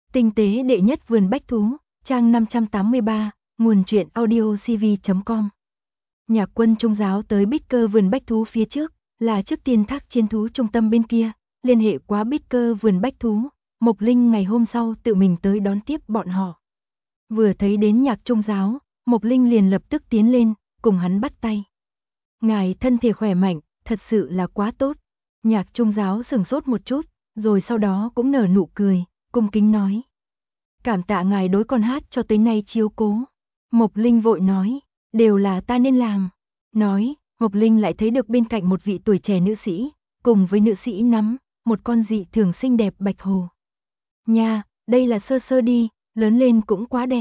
Tinh tế đệ nhất vườn bách thú, trang 583, nguồn truyện audiocv.com. Nhạc Quân Trung giáo tới Bích Cơ vườn bách thú phía trước, là trước tiên thác chiến thú trung tâm bên kia, liên hệ quá Bích Cơ vườn bách thú, Mộc Linh ngày hôm sau tự mình tới đón tiếp bọn họ. Vừa thấy đến Nhạc Trung giáo, Mộc Linh liền lập tức tiến lên, cùng hắn bắt tay. Ngài thân thể khỏe mạnh, thật sự là quá tốt. Nhạc Trung giáo sửng sốt một chút, rồi sau đó cũng nở nụ cười, cung kính nói. Cảm tạ ngài đối con hát cho tới nay chiếu cố. Mộc Linh vội nói, đều là ta nên làm. Nói, Mộc Linh lại thấy được bên cạnh một vị tuổi trẻ nữ sĩ, cùng với nữ sĩ nắm một con dị thường xinh đẹp bạch hồ. Nha, đây là Sơ Sơ đi, lớn lên cũng quá đẹp.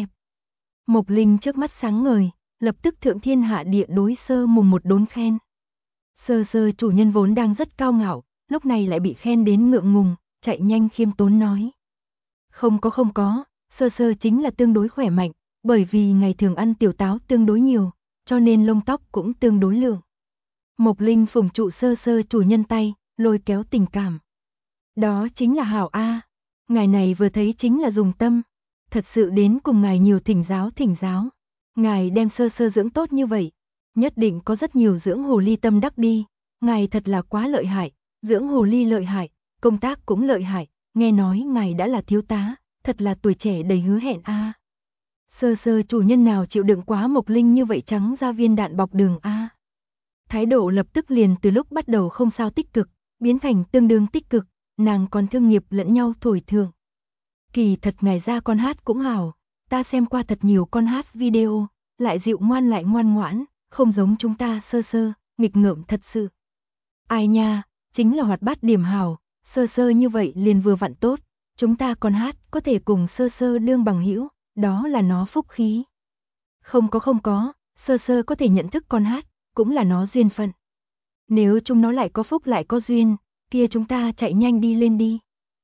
Mộc Linh trước mắt sáng ngời, lập tức thượng thiên hạ địa đối Sơ mùng một đốn khen. Sơ Sơ chủ nhân vốn đang rất cao ngạo, lúc này lại bị khen đến ngượng ngùng, chạy nhanh khiêm tốn nói. Không có, Sơ Sơ chính là tương đối khỏe mạnh, bởi vì ngày thường ăn tiểu táo tương đối nhiều, cho nên lông tóc cũng tương đối lượng. Mộc Linh phủng trụ Sơ Sơ chủ nhân tay, lôi kéo tình cảm. Đó chính là hảo A, ngài này vừa thấy chính là dùng tâm, thật sự đến cùng ngài nhiều thỉnh giáo. Ngài đem Sơ Sơ dưỡng tốt như vậy, nhất định có rất nhiều dưỡng hồ ly tâm đắc đi, ngài thật là quá lợi hại, dưỡng hồ ly lợi hại, công tác cũng lợi hại, nghe nói ngài đã là thiếu tá, thật là tuổi trẻ đầy hứa hẹn A. Sơ Sơ chủ nhân nào chịu đựng quá Mộc Linh như vậy trắng ra viên đạn bọc đường A. Thái độ lập tức liền từ lúc bắt đầu không sao tích cực, biến thành tương đương tích cực, nàng còn thương nghiệp lẫn nhau thổi thưởng. Kỳ thật ngài ra con hát cũng hảo, ta xem qua thật nhiều con hát video, lại dịu ngoan lại ngoan ngoãn, không giống chúng ta Sơ Sơ, nghịch ngợm thật sự. Ai nha, chính là hoạt bát điểm hảo, Sơ Sơ như vậy liền vừa vặn tốt, chúng ta con hát có thể cùng Sơ Sơ đương bằng hữu, đó là nó phúc khí. Không có, Sơ Sơ có thể nhận thức con hát, cũng là nó duyên phận. Nếu chúng nó lại có phúc lại có duyên, kia chúng ta chạy nhanh đi lên đi.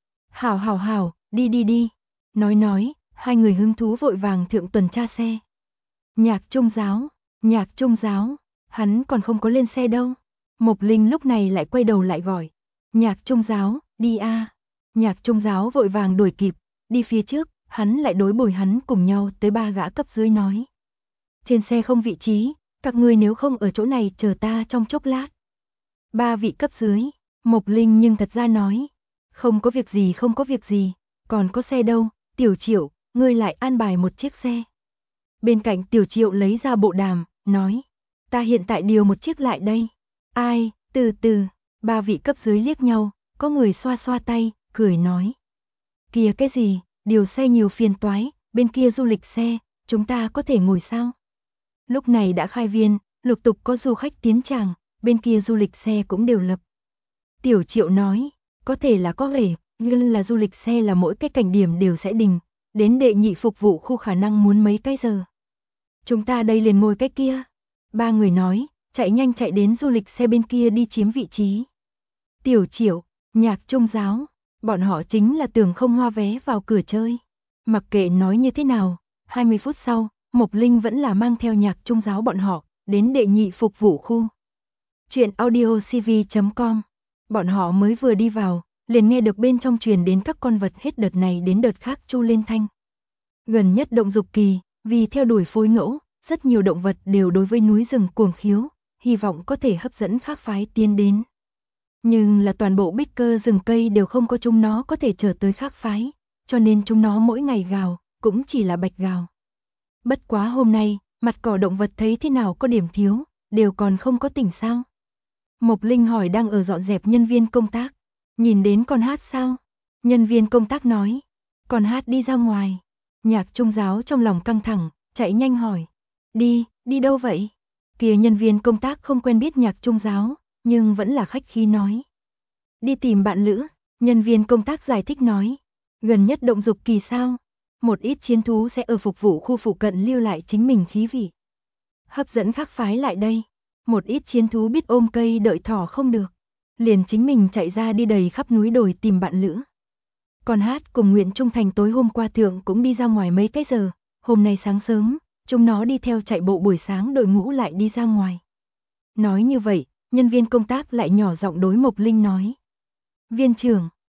Hảo, đi. Nói, hai người hứng thú vội vàng thượng tuần tra xe. Nhạc Trung giáo, hắn còn không có lên xe đâu. Mộc Linh lúc này lại quay đầu lại gọi. Nhạc Trung giáo, đi a. Nhạc Trung giáo vội vàng đuổi kịp, đi phía trước, hắn lại đối bồi hắn cùng nhau tới ba gã cấp dưới nói. Trên xe không vị trí, các ngươi nếu không ở chỗ này chờ ta trong chốc lát. Ba vị cấp dưới, Mộc Linh nhưng thật ra nói. Không có việc gì, còn có xe đâu, Tiểu Triệu, ngươi lại an bài một chiếc xe. Bên cạnh Tiểu Triệu lấy ra bộ đàm, nói. Ta hiện tại điều một chiếc lại đây. Ai, từ từ, ba vị cấp dưới liếc nhau, có người xoa xoa tay, cười nói. Kìa cái gì, điều xe nhiều phiền toái, bên kia du lịch xe, chúng ta có thể ngồi sao? Lúc này đã khai viên, lục tục có du khách tiến tràng, bên kia du lịch xe cũng đều lập. Tiểu Triệu nói, có thể là có vẻ, nhưng là du lịch xe là mỗi cái cảnh điểm đều sẽ đình, đến đệ nhị phục vụ khu khả năng muốn mấy cái giờ. Chúng ta đây liền ngồi cái kia. Ba người nói, chạy nhanh chạy đến du lịch xe bên kia đi chiếm vị trí. Tiểu Triệu, Nhạc Trung giáo, bọn họ chính là tưởng không hoa vé vào cửa chơi. Mặc kệ nói như thế nào, 20 phút sau, Mộc Linh vẫn là mang theo Nhạc Trung giáo bọn họ, đến đệ nhị phục vụ khu. Chuyện audiocv.com. Bọn họ mới vừa đi vào, liền nghe được bên trong truyền đến các con vật hết đợt này đến đợt khác chu lên thanh. Gần nhất động dục kỳ, vì theo đuổi phối ngẫu, rất nhiều động vật đều đối với núi rừng cuồng khiếu, hy vọng có thể hấp dẫn khác phái tiến đến. Nhưng là toàn bộ Bích Cơ rừng cây đều không có chúng nó có thể trở tới khác phái, cho nên chúng nó mỗi ngày gào, cũng chỉ là bạch gào. Bất quá hôm nay, mặt cỏ động vật thấy thế nào có điểm thiếu, đều còn không có tỉnh sao. Mộc Linh hỏi đang ở dọn dẹp nhân viên công tác, nhìn đến con hát sao? Nhân viên công tác nói, con hát đi ra ngoài. Nhạc Trung giáo trong lòng căng thẳng, chạy nhanh hỏi, đi đâu vậy? Kìa nhân viên công tác không quen biết Nhạc Trung giáo, nhưng vẫn là khách khí nói. Đi tìm bạn lữ, nhân viên công tác giải thích nói, gần nhất động dục kỳ sao? Một ít chiến thú sẽ ở phục vụ khu phụ cận lưu lại chính mình khí vị. Hấp dẫn khác phái lại đây. Một ít chiến thú biết ôm cây đợi thỏ không được, liền chính mình chạy ra đi đầy khắp núi đồi tìm bạn lữ. Còn hát cùng Nguyễn Trung Thành tối hôm qua thượng cũng đi ra ngoài mấy cái giờ, hôm nay sáng sớm, chúng nó đi theo chạy bộ buổi sáng đội ngũ lại đi ra ngoài. Nói như vậy, nhân viên công tác lại nhỏ giọng đối Mộc Linh nói. Viên trưởng,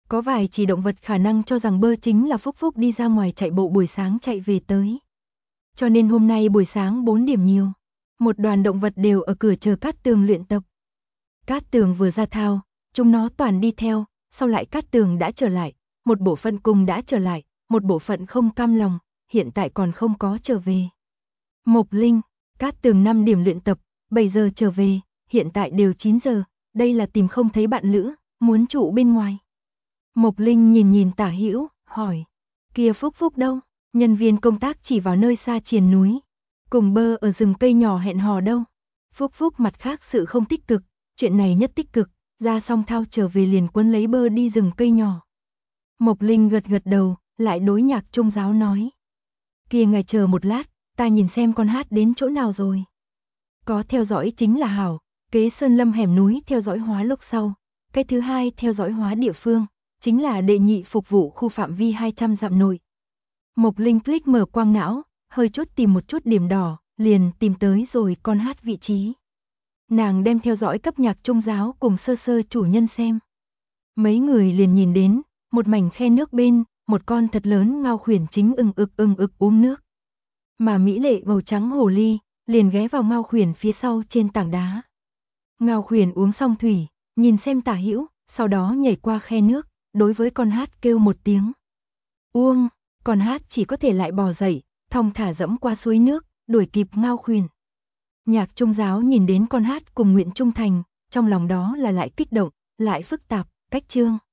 Có vài chỉ động vật khả năng cho rằng Bơ chính là Phúc Phúc đi ra ngoài chạy bộ buổi sáng chạy về tới. Cho nên hôm nay buổi sáng 4 điểm nhiều, một đoàn động vật đều ở cửa chờ Cát Tường luyện tập. Cát Tường vừa ra thao, chúng nó toàn đi theo, sau lại Cát Tường đã trở lại, một bộ phận cùng đã trở lại, một bộ phận không cam lòng, hiện tại còn không có trở về. Mộc Linh, Cát Tường 5 điểm luyện tập, 7 giờ trở về, hiện tại đều 9 giờ, đây là tìm không thấy bạn lữ, muốn trụ bên ngoài. Mộc Linh nhìn nhìn Tả Hữu, hỏi, kia Phúc Phúc đâu? Nhân viên công tác chỉ vào nơi xa triền núi, cùng Bơ ở rừng cây nhỏ hẹn hò đâu. Phúc Phúc mặt khác sự không tích cực, chuyện này nhất tích cực, ra xong thao trở về liền quấn lấy Bơ đi rừng cây nhỏ. Mộc Linh gật gật đầu, lại đối Nhạc Trung Giáo nói, kia ngài chờ một lát, ta nhìn xem con hát đến chỗ nào rồi. Có theo dõi chính là hảo, kế sơn lâm hẻm núi theo dõi hóa lúc sau, cái thứ hai theo dõi hóa địa phương, chính là đệ nhị phục vụ khu phạm vi 200 dặm nội. Mộc Linh click mở quang não, hơi chốt tìm một chút điểm đỏ, liền tìm tới rồi con hát vị trí. Nàng đem theo dõi cấp Nhạc Trung Giáo cùng Sơ Sơ chủ nhân xem. Mấy người liền nhìn đến, một mảnh khe nước bên, một con thật lớn ngao khuyển chính ưng ực uống nước. Mà mỹ lệ màu trắng hồ ly, liền ghé vào ngao khuyển phía sau trên tảng đá. Ngao khuyển uống xong thủy, nhìn xem Tả Hữu, sau đó nhảy qua khe nước, đối với con hát kêu một tiếng. Uông, con hát chỉ có thể lại bò dậy, thong thả dẫm qua suối nước, đuổi kịp ngao khuyển. Nhạc Trung Giáo nhìn đến con hát cùng Nguyện Trung Thành, trong lòng đó là lại kích động, lại phức tạp, cách trương.